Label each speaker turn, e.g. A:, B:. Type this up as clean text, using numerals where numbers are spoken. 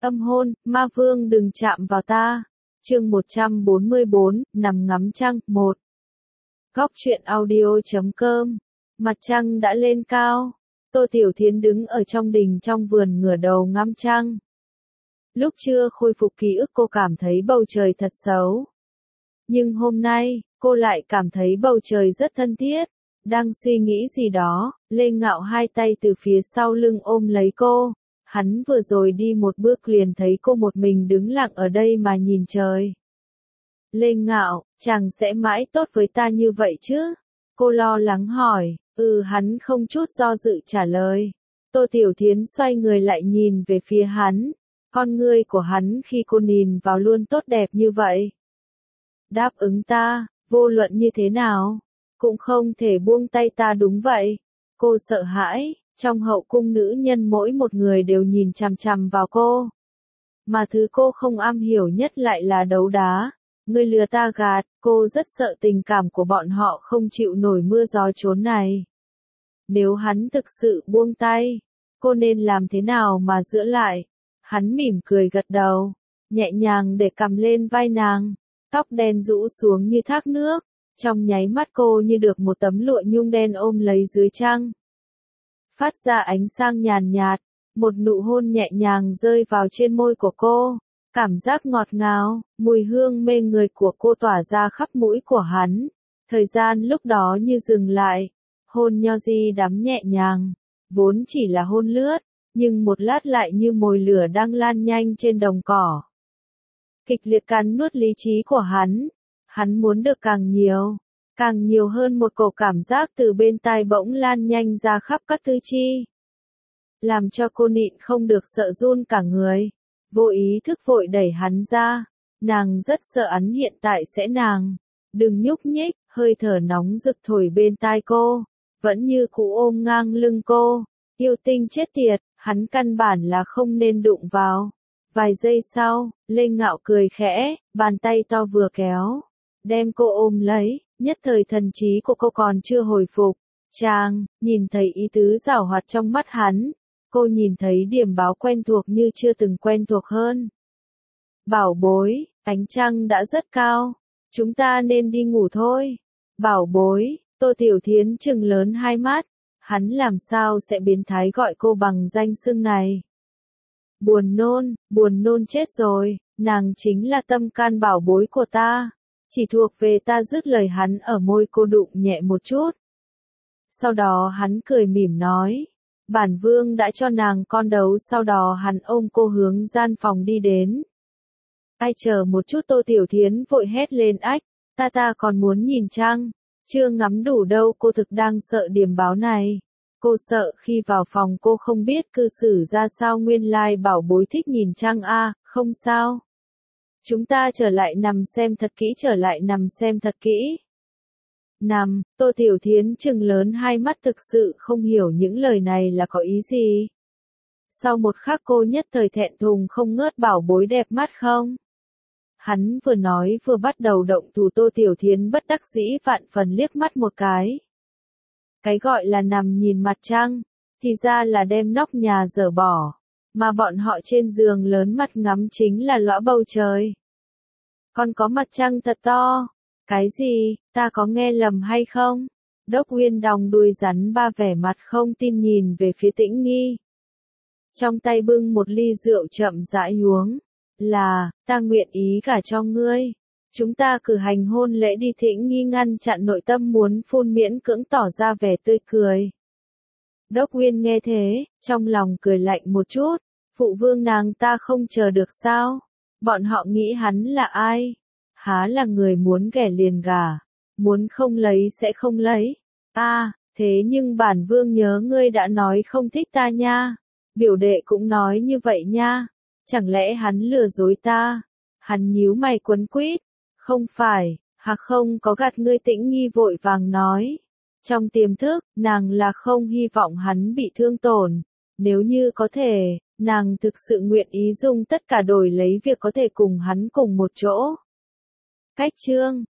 A: Âm hôn, ma vương đừng chạm vào ta. Chương 144, nằm ngắm trăng, 1. Góc truyện audio.com. Mặt trăng đã lên cao. Tô Tiểu Thiến đứng ở trong đình trong vườn ngửa đầu ngắm trăng. Lúc chưa khôi phục ký ức cô cảm thấy bầu trời thật xấu. Nhưng hôm nay, cô lại cảm thấy bầu trời rất thân thiết. Đang suy nghĩ gì đó, Lê Ngạo hai tay từ phía sau lưng ôm lấy cô. Hắn vừa rồi đi một bước liền thấy cô một mình đứng lặng ở đây mà nhìn trời. Lê Ngạo, chàng sẽ mãi tốt với ta như vậy chứ? Cô lo lắng hỏi. Hắn không chút do dự trả lời. Tô Tiểu Thiến xoay người lại nhìn về phía hắn. Con ngươi của hắn khi cô nhìn vào luôn tốt đẹp như vậy. Đáp ứng ta, vô luận như thế nào, cũng không thể buông tay ta đúng vậy. Cô sợ hãi, trong hậu cung nữ nhân mỗi một người đều nhìn chằm chằm vào cô. Mà thứ cô không am hiểu nhất lại là đấu đá. Ngươi lừa ta gạt, cô rất sợ tình cảm của bọn họ không chịu nổi mưa gió chốn này. Nếu hắn thực sự buông tay, cô nên làm thế nào mà giữ lại? Hắn mỉm cười gật đầu, nhẹ nhàng để cầm lên vai nàng, tóc đen rũ xuống như thác nước, trong nháy mắt cô như được một tấm lụa nhung đen ôm lấy dưới trăng. Phát ra ánh sáng nhàn nhạt, một nụ hôn nhẹ nhàng rơi vào trên môi của cô, cảm giác ngọt ngào, mùi hương mê người của cô tỏa ra khắp mũi của hắn. Thời gian lúc đó như dừng lại, hôn nho di đắm nhẹ nhàng, vốn chỉ là hôn lướt, nhưng một lát lại như mồi lửa đang lan nhanh trên đồng cỏ. Kịch liệt cắn nuốt lý trí của hắn muốn được càng nhiều hơn một cổ cảm giác từ bên tai bỗng lan nhanh ra khắp các tứ chi. Làm cho cô nhịn không được sợ run cả người, vô ý thức vội đẩy hắn ra, nàng rất sợ hắn hiện tại sẽ đừng nhúc nhích, hơi thở nóng rực thổi bên tai cô, vẫn như cũ ôm ngang lưng cô, yêu tinh chết tiệt, hắn căn bản là không nên đụng vào. Vài giây sau, Lê Ngạo cười khẽ, bàn tay to vừa kéo, đem cô ôm lấy, nhất thời thần trí của cô còn chưa hồi phục. Chàng, nhìn thấy ý tứ giảo hoạt trong mắt hắn, cô nhìn thấy điểm báo quen thuộc như chưa từng quen thuộc hơn. Bảo bối, ánh trăng đã rất cao, chúng ta nên đi ngủ thôi. Bảo bối, Tô Tiểu Thiến trừng lớn hai mắt, hắn làm sao sẽ biến thái gọi cô bằng danh xưng này. Buồn nôn chết rồi, nàng chính là tâm can bảo bối của ta, chỉ thuộc về ta. Dứt lời hắn ở môi cô đụng nhẹ một chút. Sau đó hắn cười mỉm nói, bản vương đã cho nàng con đấu. Sau đó hắn ôm cô hướng gian phòng đi đến. Ai chờ một chút, Tô Tiểu Thiến vội hét lên, ách, ta còn muốn nhìn trăng, chưa ngắm đủ đâu. Cô thực đang sợ điểm báo này. Cô sợ khi vào phòng cô không biết cư xử ra sao. Nguyên lai bảo bối thích nhìn trăng a. Không sao. Chúng ta trở lại nằm xem thật kỹ. Nằm, Tô Tiểu Thiến trừng lớn hai mắt, thực sự không hiểu những lời này là có ý gì. Sau một khắc cô nhất thời thẹn thùng không ngớt. Bảo bối đẹp mắt không? Hắn vừa nói vừa bắt đầu động thủ. Tô Tiểu Thiến bất đắc dĩ vạn phần liếc mắt một cái. Cái gọi là nằm nhìn mặt trăng, thì ra là đem nóc nhà dỡ bỏ, mà bọn họ trên giường lớn mặt ngắm chính là lõa bầu trời. Còn có mặt trăng thật to. Cái gì, ta có nghe lầm hay không? Đốc Uyên đong đuôi rắn ba vẻ mặt không tin nhìn về phía Tĩnh Nghi. Trong tay bưng một ly rượu chậm rãi uống. Ta nguyện ý gả cho ngươi. Chúng ta cử hành hôn lễ đi. Tĩnh Nghi ngăn chặn nội tâm muốn phun, miễn cưỡng tỏ ra vẻ tươi cười. Đốc Uyên nghe thế, trong lòng cười lạnh một chút. Phụ vương nàng ta không chờ được sao? Bọn họ nghĩ hắn là ai? Há là người muốn ghẻ liền gả, muốn không lấy sẽ không lấy. Thế nhưng bản vương nhớ ngươi đã nói không thích ta nha. Biểu đệ cũng nói như vậy nha. Chẳng lẽ hắn lừa dối ta? Hắn nhíu mày quấn quýt. Không phải, không có gạt ngươi. Tĩnh Nghi vội vàng nói. Trong tiềm thức, nàng là không hy vọng hắn bị thương tổn. Nếu như có thể, nàng thực sự nguyện ý dùng tất cả đổi lấy việc có thể cùng hắn cùng một chỗ. Cách chương